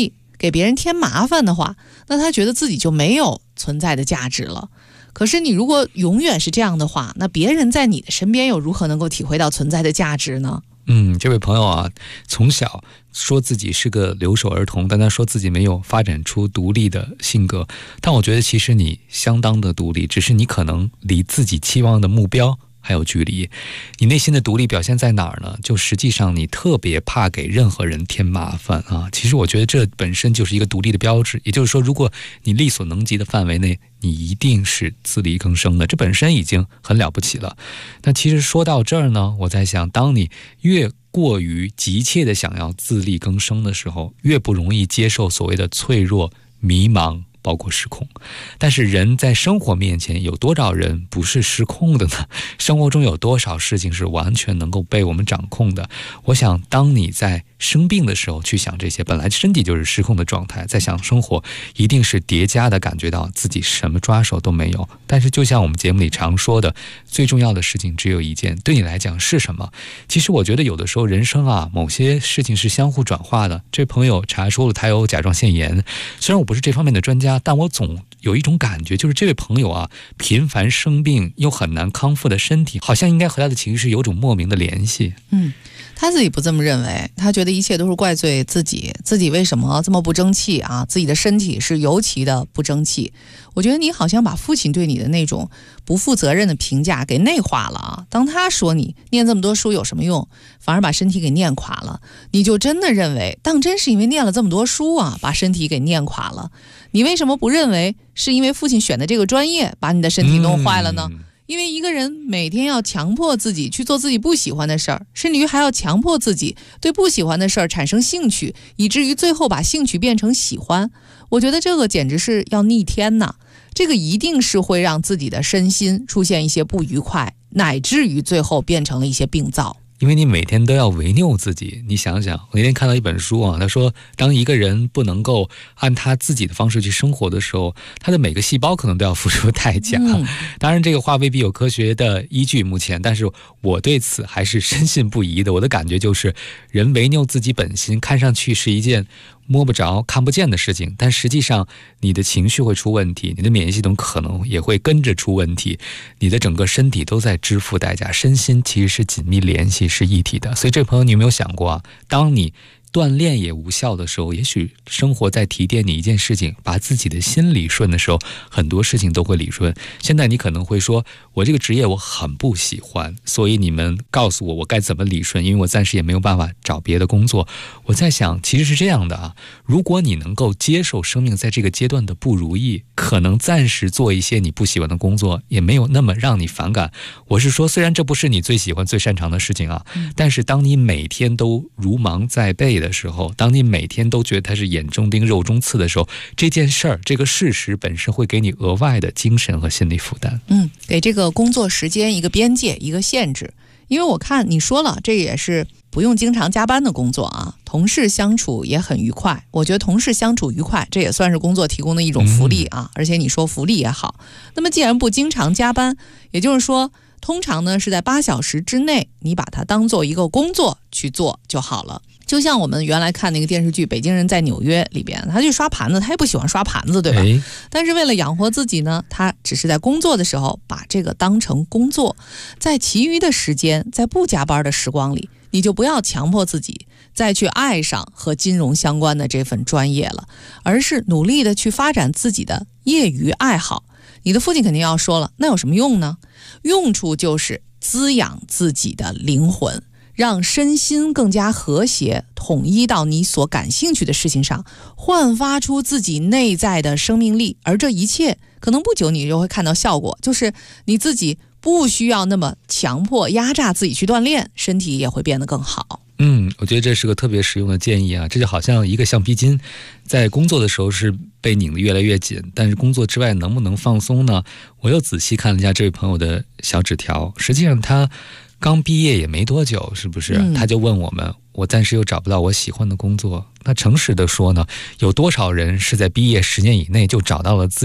给别人添麻烦的话，那他觉得自己就没有存在的价值了。可是你如果永远是这样的话，那别人在你的身边又如何能够体会到存在的价值呢？ 这位朋友啊，从小说自己是个留守儿童，但他说自己没有发展出独立的性格。但我觉得其实你相当的独立，只是你可能离自己期望的目标还有距离。你内心的独立表现在哪儿呢？就实际上你特别怕给任何人添麻烦啊。其实我觉得这本身就是一个独立的标志，也就是说，如果你力所能及的范围内，你一定是自力更生的，这本身已经很了不起了。那其实说到这儿呢，我在想，当你越过于急切的想要自力更生的时候，越不容易接受所谓的脆弱、迷茫，包括失控。但是人在生活面前，有多少人不是失控的呢？生活中有多少事情是完全能够被我们掌控的？我想当你在生病的时候去想这些，本来身体就是失控的状态，在想生活一定是叠加的感觉到自己什么抓手都没有。但是就像我们节目里常说的，最重要的事情只有一件，对你来讲是什么？其实我觉得有的时候人生啊，某些事情是相互转化的。这朋友查出了他有甲状腺炎，虽然我不是这方面的专家，但我总有一种感觉，就是这位朋友啊，频繁生病又很难康复的身体，好像应该和他的情绪有种莫名的联系。 他自己不这么认为，他觉得一切都是怪罪自己为什么这么不争气啊？自己的身体是尤其的不争气。我觉得你好像把父亲对你的那种不负责任的评价给内化了啊！当他说你念这么多书有什么用，反而把身体给念垮了，你就真的认为当真是因为念了这么多书啊，把身体给念垮了。你为什么不认为是因为父亲选的这个专业把你的身体弄坏了呢？因为一个人每天要强迫自己去做自己不喜欢的事儿，甚至于还要强迫自己对不喜欢的事儿产生兴趣，以至于最后把兴趣变成喜欢。我觉得这个简直是要逆天呐！这个一定是会让自己的身心出现一些不愉快，乃至于最后变成了一些病灶。 因为你每天都要违拗自己。你想想，我那天看到一本书啊，他说当一个人不能够按他自己的方式去生活的时候，他的每个细胞可能都要付出代价。当然这个话未必有科学的依据目前，但是我对此还是深信不疑的。我的感觉就是人违拗自己本心，看上去是一件摸不着看不见的事情，但实际上你的情绪会出问题，你的免疫系统可能也会跟着出问题，你的整个身体都在支付代价，身心其实是紧密联系，是一体的。所以这朋友，你有没有想过啊，当你锻炼也无效的时候，也许生活在提点你一件事情，把自己的心理顺的时候，很多事情都会理顺。现在你可能会说，我这个职业我很不喜欢，所以你们告诉我该怎么理顺，因为我暂时也没有办法找别的工作。我在想，其实是这样的啊，如果你能够接受生命在这个阶段的不如意，可能暂时做一些你不喜欢的工作也没有那么让你反感。我是说，虽然这不是你最喜欢最擅长的事情啊，但是当你每天都如芒在背的时候，当你每天都觉得它是眼中钉肉中刺的时候，这件事儿这个事实本身会给你额外的精神和心理负担。 给这个工作时间一个边界一个限制。因为我看你说了，这也是不用经常加班的工作啊，同事相处也很愉快。我觉得同事相处愉快，这也算是工作提供的一种福利啊。而且你说福利也好，那么既然不经常加班，也就是说通常呢是在8小时之内，你把它当做一个工作去做就好了。就像我们原来看那个电视剧《北京人在纽约》里边，他去刷盘子，他也不喜欢刷盘子，对吧？但是为了养活自己呢，他只是在工作的时候把这个当成工作，在其余的时间，在不加班的时光里，你就不要强迫自己再去爱上和金融相关的这份专业了，而是努力的去发展自己的业余爱好。你的父亲肯定要说了，那有什么用呢？用处就是滋养自己的灵魂，让身心更加和谐，统一到你所感兴趣的事情上，焕发出自己内在的生命力。而这一切可能不久你就会看到效果，就是你自己不需要那么强迫压榨自己去锻炼，身体也会变得更好。 我觉得这是个特别实用的建议啊！这就好像一个橡皮筋，在工作的时候是被拧得越来越紧，但是工作之外能不能放松呢？我又仔细看了一下这位朋友的小纸条，实际上他刚毕业也没多久，是不是？他就问我们，我暂时又找不到我喜欢的工作。那诚实的说呢，有多少人是在毕业10年以内就找到了自己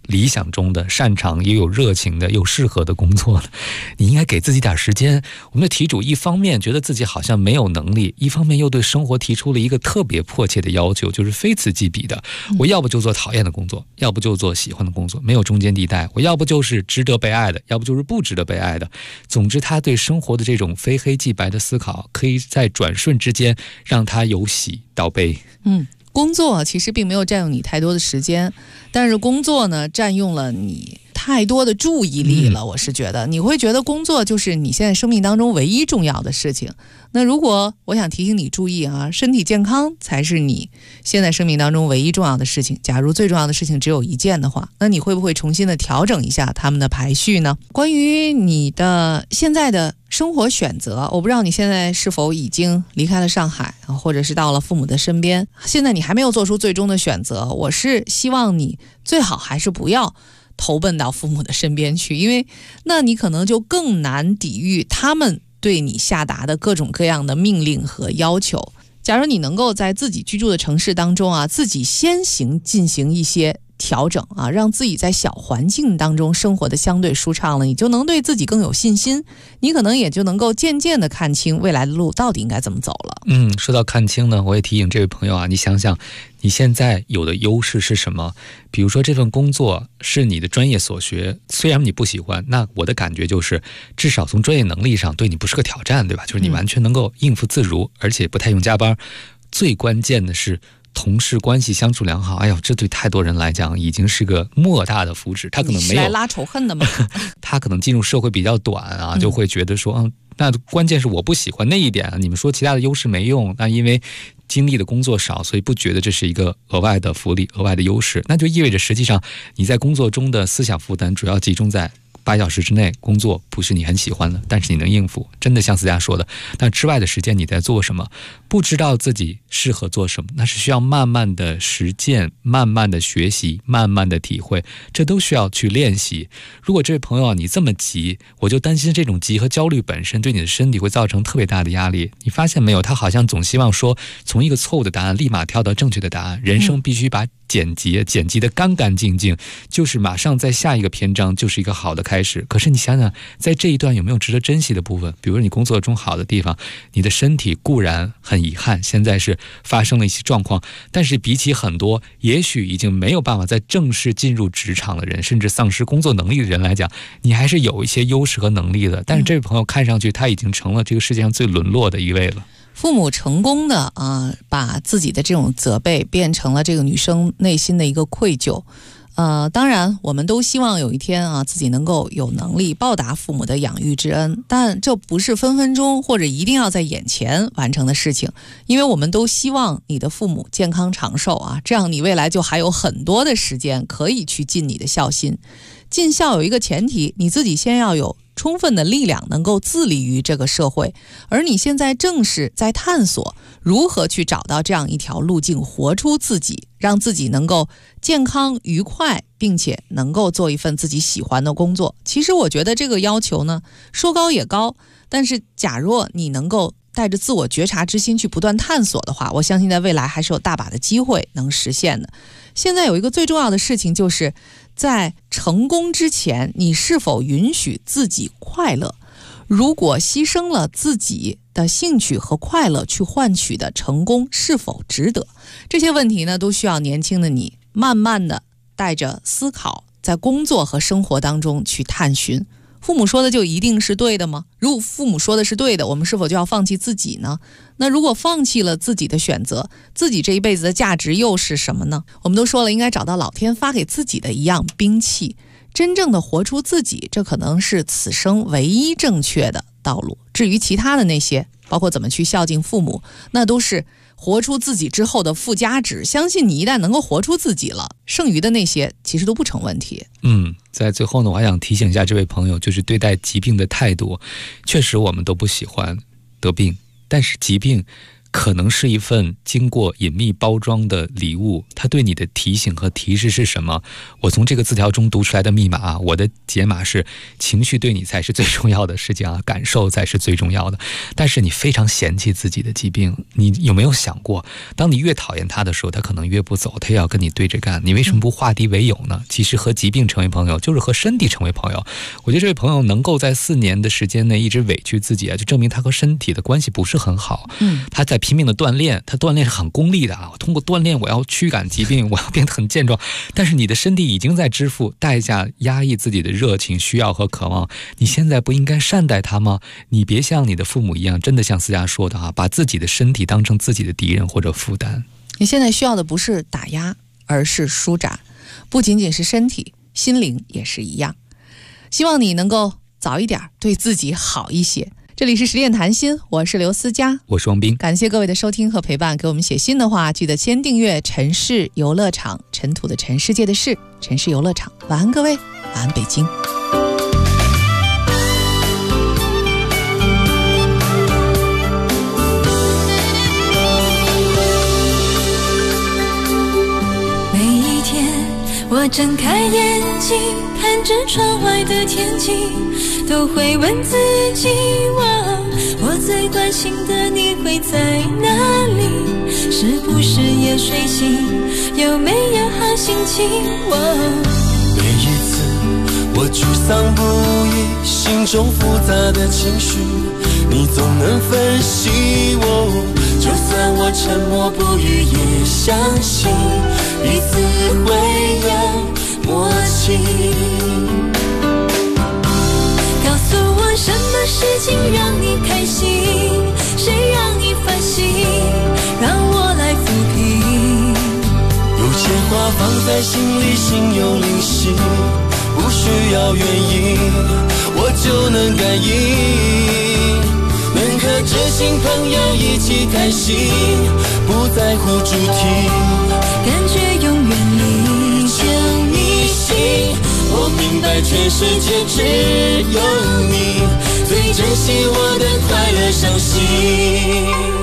理想中的擅长也有热情的又适合的工作呢？你应该给自己点时间。我们的题主一方面觉得自己好像没有能力，一方面又对生活提出了一个特别迫切的要求，就是非此即彼的。我要不就做讨厌的工作，要不就做喜欢的工作，没有中间地带。我要不就是值得被爱的，要不就是不值得被爱的。总之他对生活的这种非黑即白的思考，可以在转瞬之间让他由喜到悲。 工作其实并没有占用你太多的时间，但是工作呢占用了你太多的注意力了。我是觉得你会觉得工作就是你现在生命当中唯一重要的事情。那如果我想提醒你注意啊，身体健康才是你现在生命当中唯一重要的事情。假如最重要的事情只有一件的话，那你会不会重新的调整一下他们的排序呢？关于你的现在的生活选择，我不知道你现在是否已经离开了上海，或者是到了父母的身边。现在你还没有做出最终的选择，我是希望你最好还是不要投奔到父母的身边去，因为那你可能就更难抵御他们对你下达的各种各样的命令和要求。假如你能够在自己居住的城市当中啊，自己先进行一些调整啊，让自己在小环境当中生活的相对舒畅了，你就能对自己更有信心，你可能也就能够渐渐的看清未来的路到底应该怎么走了。 说到看清呢，我也提醒这位朋友啊，你想想你现在有的优势是什么？比如说这份工作是你的专业所学，虽然你不喜欢，那我的感觉就是至少从专业能力上对你不是个挑战，对吧？就是你完全能够应付自如，而且不太用加班。最关键的是同事关系相处良好，哎呦，这对太多人来讲已经是个莫大的福祉。他可能没有， 你是来拉仇恨的吗？ 他可能进入社会比较短啊，就会觉得说，那关键是我不喜欢那一点啊。你们说其他的优势没用，那因为经历的工作少，所以不觉得这是一个额外的福利、额外的优势。那就意味着实际上你在工作中的思想负担主要集中在8小时之内，工作不是你很喜欢的，但是你能应付，真的像思佳说的。但之外的时间你在做什么？不知道自己适合做什么，那是需要慢慢的实践，慢慢的学习，慢慢的体会，这都需要去练习。如果这位朋友啊，你这么急，我就担心这种急和焦虑本身对你的身体会造成特别大的压力。你发现没有，他好像总希望说从一个错误的答案立马跳到正确的答案，人生必须把剪辑的干干净净，就是马上在下一个篇章就是一个好的开始。可是你想想，在这一段有没有值得珍惜的部分？比如说你工作中好的地方，你的身体固然很遗憾现在是发生了一些状况，但是比起很多也许已经没有办法再正式进入职场的人，甚至丧失工作能力的人来讲，你还是有一些优势和能力的。但是这位朋友看上去他已经成了这个世界上最沦落的一位了。 父母成功的把自己的这种责备变成了这个女生内心的一个愧疚。当然我们都希望有一天自己能够有能力报答父母的养育之恩，但这不是分分钟或者一定要在眼前完成的事情，因为我们都希望你的父母健康长寿这样你未来就还有很多的时间可以去尽你的孝心。尽孝有一个前提，你自己先要有充分的力量能够自立于这个社会，而你现在正是在探索如何去找到这样一条路径，活出自己，让自己能够健康愉快，并且能够做一份自己喜欢的工作。其实我觉得这个要求呢，说高也高，但是假若你能够带着自我觉察之心去不断探索的话，我相信在未来还是有大把的机会能实现的。现在有一个最重要的事情，就是在成功之前，你是否允许自己快乐？如果牺牲了自己的兴趣和快乐去换取的成功是否值得？这些问题呢，都需要年轻的你慢慢的带着思考，在工作和生活当中去探寻。父母说的就一定是对的吗？如果父母说的是对的，我们是否就要放弃自己呢？那如果放弃了自己的选择，自己这一辈子的价值又是什么呢？我们都说了，应该找到老天发给自己的一样兵器，真正的活出自己，这可能是此生唯一正确的道路。至于其他的那些，包括怎么去孝敬父母，那都是活出自己之后的附加值。相信你一旦能够活出自己了，剩余的那些其实都不成问题。 在最后呢，我还想提醒一下这位朋友，就是对待疾病的态度。确实我们都不喜欢得病，但是疾病可能是一份经过隐秘包装的礼物，它对你的提醒和提示是什么？我从这个字条中读出来的密码啊，我的解码是情绪对你才是最重要的事情啊，感受才是最重要的。但是你非常嫌弃自己的疾病，你有没有想过，当你越讨厌他的时候，他可能越不走，他也要跟你对着干。你为什么不化敌为友呢？其实和疾病成为朋友，就是和身体成为朋友。我觉得这位朋友能够在4年的时间内一直委屈自己啊，就证明他和身体的关系不是很好。他在拼命的锻炼，他锻炼是很功利的啊，通过锻炼我要驱赶疾病，我要变得很健壮。但是你的身体已经在支付代价，压抑自己的热情、需要和渴望。你现在不应该善待他吗？你别像你的父母一样，真的像思佳说的啊，把自己的身体当成自己的敌人或者负担。 你现在需要的不是打压，而是舒展，不仅仅是身体，心灵也是一样。希望你能够早一点对自己好一些。这里是10点谈心，我是刘思佳， 我是王斌。 感谢各位的收听和陪伴。给我们写信的话，记得先订阅城市游乐场，尘土的尘，世界的世，城市游乐场。晚安各位，晚安北京。 每一天我睁开眼睛，看着窗外的天气，都会问自己，我最关心的你会在哪里？是不是也睡醒？有没有好心情？ 每一次我沮丧不已，心中复杂的情绪，你总能分析我。就算我沉默不语，也相信彼此会有默契。 告诉我什么事情让你开心，谁让你烦心，让我来抚平。 有些话放在心里，心有灵犀，不需要原因，我就能感应。能和知心朋友一起开心，不在乎主题， 感觉永远历久弥新。 我明白全世界只有你最珍惜我的快乐伤心。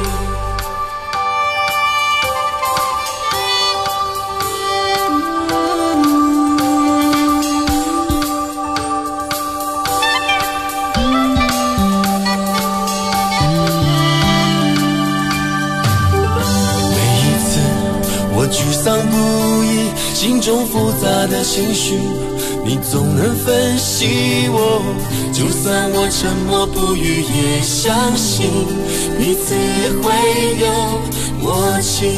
沮丧不已，心中复杂的情绪，你总能分析我。就算我沉默不语，也相信彼此会有默契。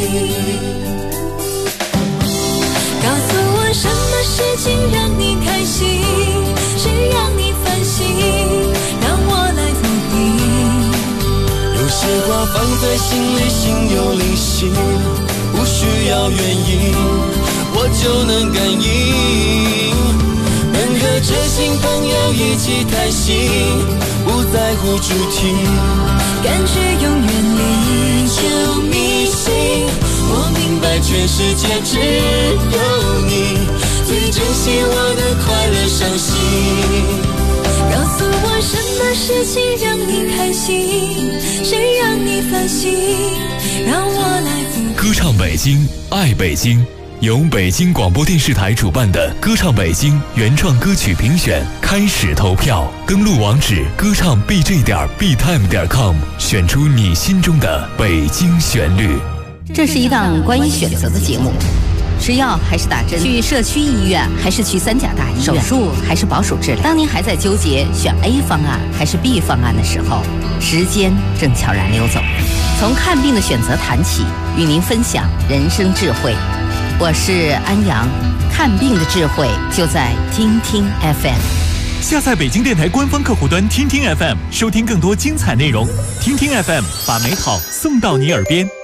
告诉我什么事情让你开心，谁让你烦心，让我来抚平。 有些话放在心里，心有灵犀，不需要原因，我就能感应。能和知心朋友一起开心，不在乎主题， 感觉永远历久弥新。 我明白全世界只有你最珍惜我的快乐伤心。 告诉我什么事情让你开心，谁让你烦心，让我来抚平。 歌唱北京，爱北京，由北京广播电视台主办的歌唱北京原创歌曲评选开始投票，登录网址歌唱 bj.btime.com， 选出你心中的北京旋律。 这是一档关于选择的节目，吃药还是打针，去社区医院还是去3甲大医院，手术还是保守治疗。当您还在纠结选 A 方案还是 B 方案的时候，时间正悄然溜走。从看病的选择谈起，与您分享人生智慧。我是安阳，看病的智慧就在听听 FM。 下载北京电台官方客户端听听 FM， 收听更多精彩内容。听听 FM， 把美好送到你耳边。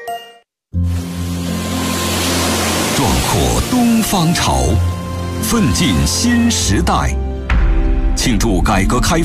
壮阔东方潮，奋进新时代，庆祝改革开放